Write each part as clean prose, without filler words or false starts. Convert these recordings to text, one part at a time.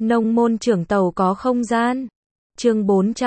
Nông môn trưởng tàu có không gian. Chương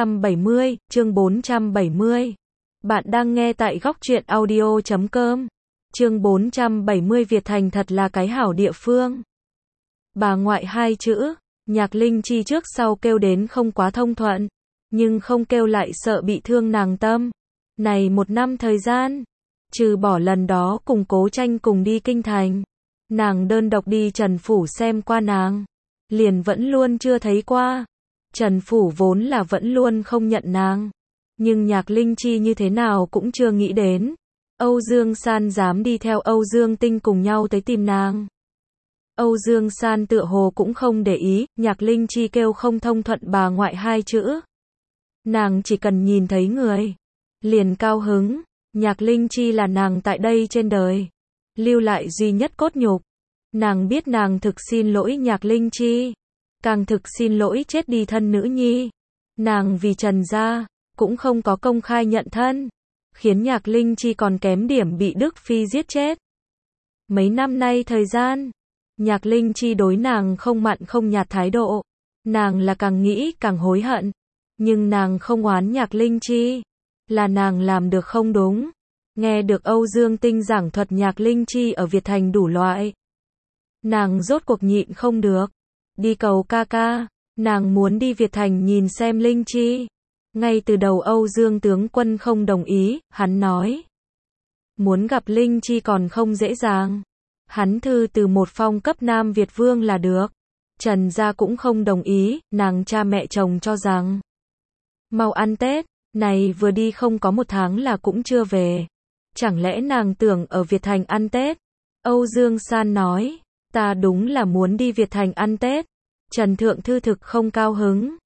470. Bạn đang nghe tại góc truyện audio.com. Chương 470 Việt Thành thật là cái hảo địa phương. Bà ngoại hai chữ, Nhạc Linh Chi trước sau kêu đến không quá thông thuận, nhưng không kêu lại sợ bị thương nàng tâm. Này một năm thời gian, trừ bỏ lần đó cùng Cố Tranh cùng đi kinh thành, nàng đơn độc đi Trần Phủ xem qua nàng, liền vẫn luôn chưa thấy qua. Trần Phủ vốn là vẫn luôn không nhận nàng, nhưng Nhạc Linh Chi như thế nào cũng chưa nghĩ đến Âu Dương San dám đi theo Âu Dương Tinh cùng nhau tới tìm nàng. Âu Dương San tựa hồ cũng không để ý, Nhạc Linh Chi kêu không thông thuận bà ngoại hai chữ. Nàng chỉ cần nhìn thấy người, liền cao hứng. Nhạc Linh Chi là nàng tại đây trên đời lưu lại duy nhất cốt nhục. Nàng biết nàng thực xin lỗi Nhạc Linh Chi, càng thực xin lỗi chết đi thân nữ nhi. Nàng vì Trần gia, cũng không có công khai nhận thân, khiến Nhạc Linh Chi còn kém điểm bị Đức Phi giết chết. Mấy năm nay thời gian, Nhạc Linh Chi đối nàng không mặn không nhạt thái độ, nàng là càng nghĩ càng hối hận. Nhưng nàng không oán Nhạc Linh Chi, là nàng làm được không đúng. Nghe được Âu Dương Tinh giảng thuật Nhạc Linh Chi ở Việt Thành đủ loại, nàng rốt cuộc nhịn không được, đi cầu ca ca. Nàng muốn đi Việt Thành nhìn xem Linh Chi. Ngay từ đầu Âu Dương tướng quân không đồng ý, hắn nói muốn gặp Linh Chi còn không dễ dàng, hắn thư từ một phong cấp Nam Việt Vương là được. Trần gia cũng không đồng ý, nàng cha mẹ chồng cho rằng mau ăn Tết, này vừa đi không có một tháng là cũng chưa về. Chẳng lẽ nàng tưởng ở Việt Thành ăn Tết? Âu Dương San nói, ta đúng là muốn đi Việt Thành ăn Tết. Trần Thượng Thư thực không cao hứng.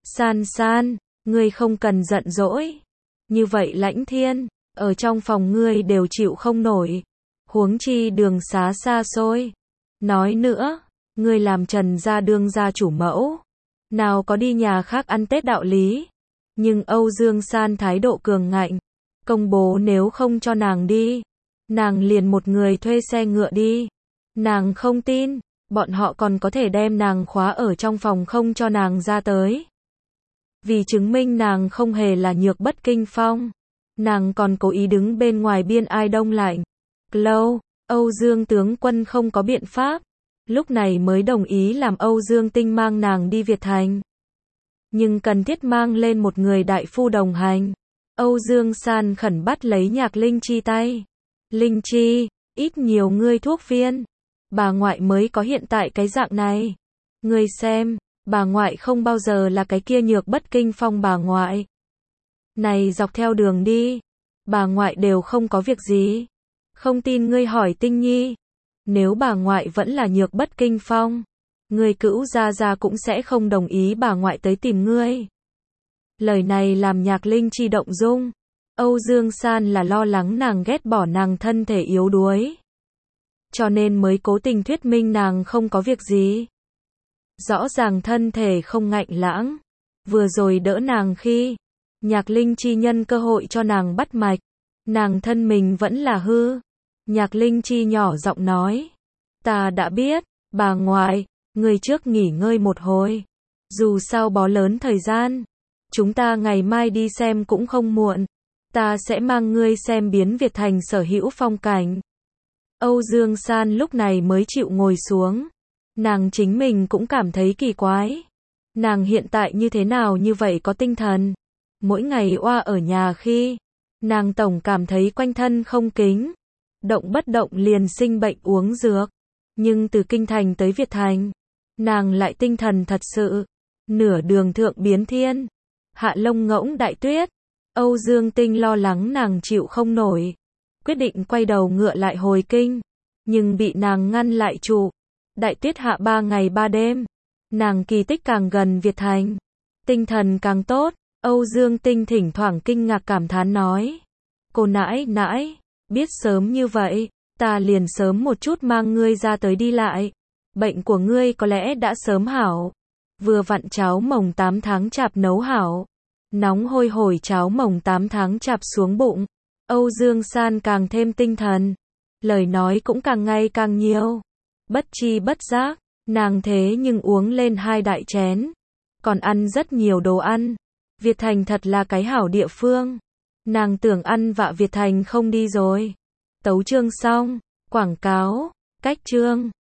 San, ngươi không cần giận dỗi. Như vậy Lãnh Thiên, ở trong phòng ngươi đều chịu không nổi. Huống chi đường xá xa xôi. Nói nữa, ngươi làm Trần gia đương gia chủ mẫu, nào có đi nhà khác ăn Tết đạo lý. Nhưng Âu Dương San thái độ cường ngạnh, công bố nếu không cho nàng đi, nàng liền một người thuê xe ngựa đi. Nàng không tin, bọn họ còn có thể đem nàng khóa ở trong phòng không cho nàng ra tới. Vì chứng minh nàng không hề là Nhược Bất Kinh Phong, nàng còn cố ý đứng bên ngoài biên ai đông lạnh. Lâu, Âu Dương tướng quân không có biện pháp, lúc này mới đồng ý làm Âu Dương Tinh mang nàng đi Việt Thành. Nhưng cần thiết mang lên một người đại phu đồng hành. Âu Dương San khẩn bắt lấy Nhạc Linh Chi tay. Linh Chi, ít nhiều ngươi thuốc viên, bà ngoại mới có hiện tại cái dạng này. Ngươi xem, bà ngoại không bao giờ là cái kia Nhược Bất Kinh Phong bà ngoại. Này dọc theo đường đi, bà ngoại đều không có việc gì. Không tin ngươi hỏi Tinh Nhi. Nếu bà ngoại vẫn là Nhược Bất Kinh Phong, người cữu gia cũng sẽ không đồng ý bà ngoại tới tìm ngươi. Lời này làm Nhạc Linh Chi động dung. Âu Dương San là lo lắng nàng ghét bỏ nàng thân thể yếu đuối, cho nên mới cố tình thuyết minh nàng không có việc gì. Rõ ràng thân thể không ngạnh lãng. Vừa rồi đỡ nàng khi Nhạc Linh Chi nhân cơ hội cho nàng bắt mạch, nàng thân mình vẫn là hư. Nhạc Linh Chi nhỏ giọng nói, ta đã biết, bà ngoại, người trước nghỉ ngơi một hồi. Dù sao bó lớn thời gian, chúng ta ngày mai đi xem cũng không muộn. Ta sẽ mang ngươi xem biến Việt Thành sở hữu phong cảnh. Âu Dương San lúc này mới chịu ngồi xuống. Nàng chính mình cũng cảm thấy kỳ quái. Nàng hiện tại như thế nào như vậy có tinh thần. Mỗi ngày oa ở nhà khi, nàng tổng cảm thấy quanh thân không kính. Động bất động liền sinh bệnh uống dược. Nhưng từ kinh thành tới Việt Thành, nàng lại tinh thần thật sự. Nửa đường thượng biến thiên, hạ lông ngỗng đại tuyết. Âu Dương Tinh lo lắng nàng chịu không nổi, quyết định quay đầu ngựa lại hồi kinh, nhưng bị nàng ngăn lại trụ. Đại tuyết hạ 3 ngày 3 đêm, nàng kỳ tích càng gần Việt Thành, tinh thần càng tốt. Âu Dương Tinh thỉnh thoảng kinh ngạc cảm thán nói, cô nãi nãi, biết sớm như vậy, ta liền sớm một chút mang ngươi ra tới đi lại. Bệnh của ngươi có lẽ đã sớm hảo. Vừa vặn cháo mồng 8 tháng chạp nấu hảo. Nóng hôi hổi cháo mồng 8 tháng chạp xuống bụng. Âu Dương San càng thêm tinh thần. Lời nói cũng càng ngày càng nhiều. Bất chi bất giác, Nàng thế nhưng uống lên 2 đại chén, còn ăn rất nhiều đồ ăn. Việt Thành thật là cái hảo địa phương. Nàng tưởng ăn vạ Việt Thành không đi rồi. Tấu chương xong, quảng cáo, cách chương.